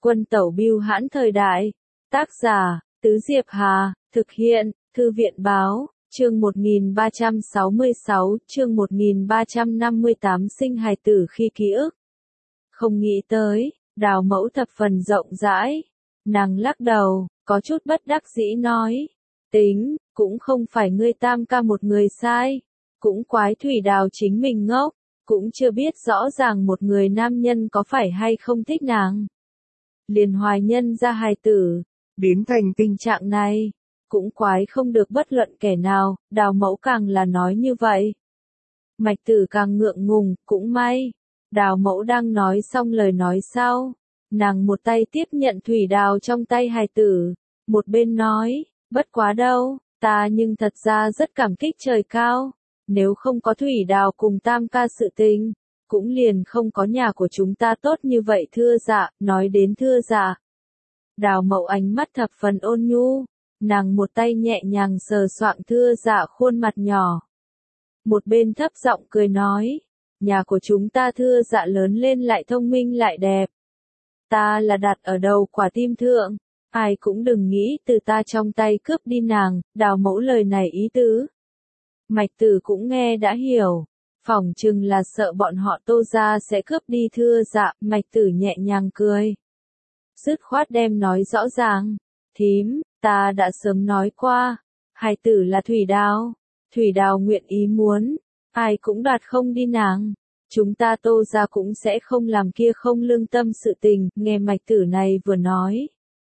Quân tẩu bưu hãn thời đại. Tác giả, Tứ Diệp Hà, thực hiện, Thư viện báo, chương 1366, chương 1358 sinh hài tử khi ký ức. Không nghĩ tới, Đào Mẫu thập phần rộng rãi. Nàng lắc đầu, có chút bất đắc dĩ nói. Tính, cũng không phải ngươi Tam ca một người sai. Cũng quái Thủy Đào chính mình ngốc. Cũng chưa biết rõ ràng một người nam nhân có phải hay không thích nàng. Liền hoài nhân ra hài tử, biến thành tình trạng này. Cũng quái không được bất luận kẻ nào, Đào Mẫu càng là nói như vậy. Mạch Tử càng ngượng ngùng, cũng may. Đào Mẫu đang nói xong lời nói sau. Nàng một tay tiếp nhận Thủy Đào trong tay hài tử. Một bên nói, bất quá đâu, ta nhưng thật ra rất cảm kích trời cao. Nếu không có Thủy Đào cùng Tam ca sự tình, cũng liền không có nhà của chúng ta tốt như vậy thưa dạ, nói đến thưa dạ. Đào Mẫu ánh mắt thập phần ôn nhu, nàng một tay nhẹ nhàng sờ soạng thưa dạ khuôn mặt nhỏ. Một bên thấp giọng cười nói, nhà của chúng ta thưa dạ lớn lên lại thông minh lại đẹp. Ta là đặt ở đầu quả tim thượng, ai cũng đừng nghĩ từ ta trong tay cướp đi nàng, Đào Mẫu lời này ý tứ. Mạch Tử cũng nghe đã hiểu, phỏng chừng là sợ bọn họ Tô gia sẽ cướp đi thưa dạ, Mạch Tử nhẹ nhàng cười. Dứt khoát đem nói rõ ràng, thím, ta đã sớm nói qua, hài tử là Thủy Đào nguyện ý muốn, ai cũng đoạt không đi nàng, chúng ta Tô gia cũng sẽ không làm kia không lương tâm sự tình, nghe Mạch Tử này vừa nói.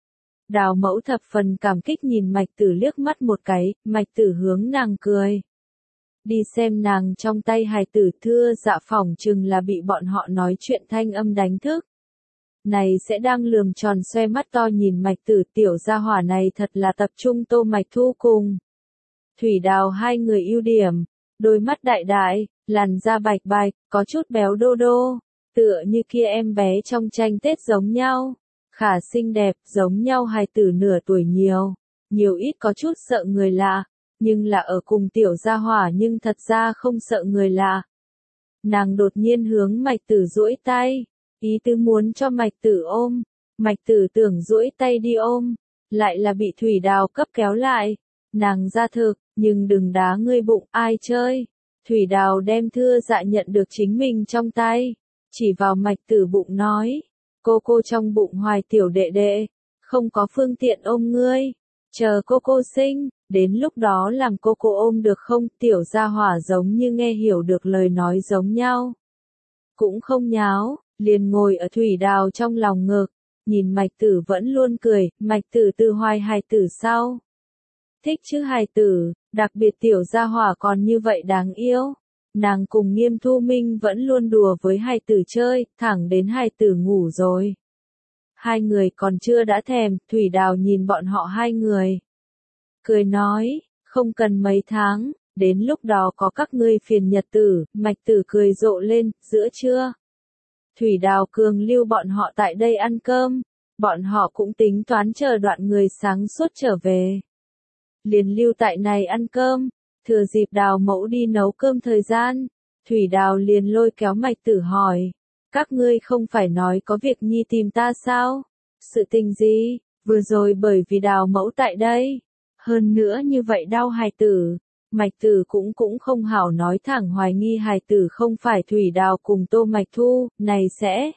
Đào Mẫu thập phần cảm kích nhìn Mạch Tử liếc mắt một cái, Mạch Tử hướng nàng cười. Đi xem nàng trong tay hài tử thưa dạ phỏng chừng là bị bọn họ nói chuyện thanh âm đánh thức. Này sẽ đang lườm tròn xoe mắt to nhìn Mạch Tử tiểu gia hỏa này thật là tập trung Tô Mạch Thu cùng. Thủy Đào hai người ưu điểm, đôi mắt đại đại, làn da bạch bạch, có chút béo đô đô, tựa như kia em bé trong tranh Tết giống nhau. Khả xinh đẹp giống nhau hài tử nửa tuổi nhiều ít có chút sợ người lạ. Nhưng là ở cùng tiểu gia hỏa nhưng thật ra không sợ người lạ. Nàng đột nhiên hướng Mạch Tử duỗi tay, ý tứ muốn cho Mạch Tử ôm, Mạch Tử tưởng duỗi tay đi ôm, lại là bị Thủy Đào cấp kéo lại. Nàng ra thực, nhưng đừng đá ngươi bụng, ai chơi. Thủy Đào đem thưa dạ nhận được chính mình trong tay, chỉ vào Mạch Tử bụng nói, cô trong bụng hoài tiểu đệ đệ, không có phương tiện ôm ngươi, chờ cô sinh. Đến lúc đó làm cô ôm được không, tiểu gia hỏa giống như nghe hiểu được lời nói giống nhau. Cũng không nháo, liền ngồi ở Thủy Đào trong lòng ngực, nhìn Mạch Tử vẫn luôn cười, Mạch Tử từ hoài hài tử sau. Thích chứ hài tử, đặc biệt tiểu gia hỏa còn như vậy đáng yêu. Nàng cùng Nghiêm Thu Minh vẫn luôn đùa với hài tử chơi, thẳng đến hài tử ngủ rồi. Hai người còn chưa đã thèm, Thủy Đào nhìn bọn họ hai người. Cười nói, không cần mấy tháng, đến lúc đó có các ngươi phiền nhật tử, Mạch Tử cười rộ lên, giữa trưa. Thủy Đào cường lưu bọn họ tại đây ăn cơm, bọn họ cũng tính toán chờ đoạn người sáng suốt trở về. Liền lưu tại này ăn cơm, thừa dịp Đào Mẫu đi nấu cơm thời gian, Thủy Đào liền lôi kéo Mạch Tử hỏi, các ngươi không phải nói có việc nhi tìm ta sao? Sự tình gì? Vừa rồi bởi vì Đào Mẫu tại đây. Hơn nữa như vậy đau hài tử, Mạch Tử cũng không hảo nói thẳng hoài nghi hài tử không phải Thủy Đào cùng Tô Mạch Thu, này sẽ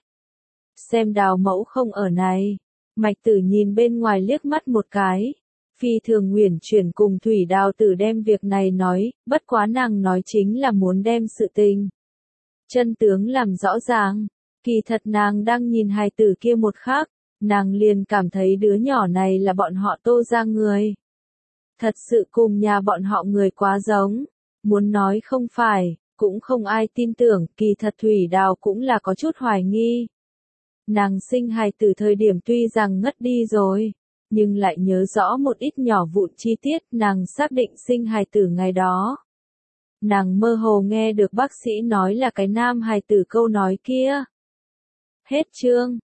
xem Đào Mẫu không ở này. Mạch Tử nhìn bên ngoài liếc mắt một cái, phi thường uyển chuyển cùng Thủy Đào tử đem việc này nói, bất quá nàng nói chính là muốn đem sự tình chân tướng làm rõ ràng, kỳ thật nàng đang nhìn hài tử kia một khắc, nàng liền cảm thấy đứa nhỏ này là bọn họ Tô gia người. Thật sự cùng nhà bọn họ người quá giống, muốn nói không phải, cũng không ai tin tưởng, kỳ thật Thủy Đào cũng là có chút hoài nghi. Nàng sinh hài tử thời điểm tuy rằng ngất đi rồi, nhưng lại nhớ rõ một ít nhỏ vụn chi tiết, nàng xác định sinh hài tử ngày đó. Nàng mơ hồ nghe được bác sĩ nói là cái nam hài tử câu nói kia. Hết chương.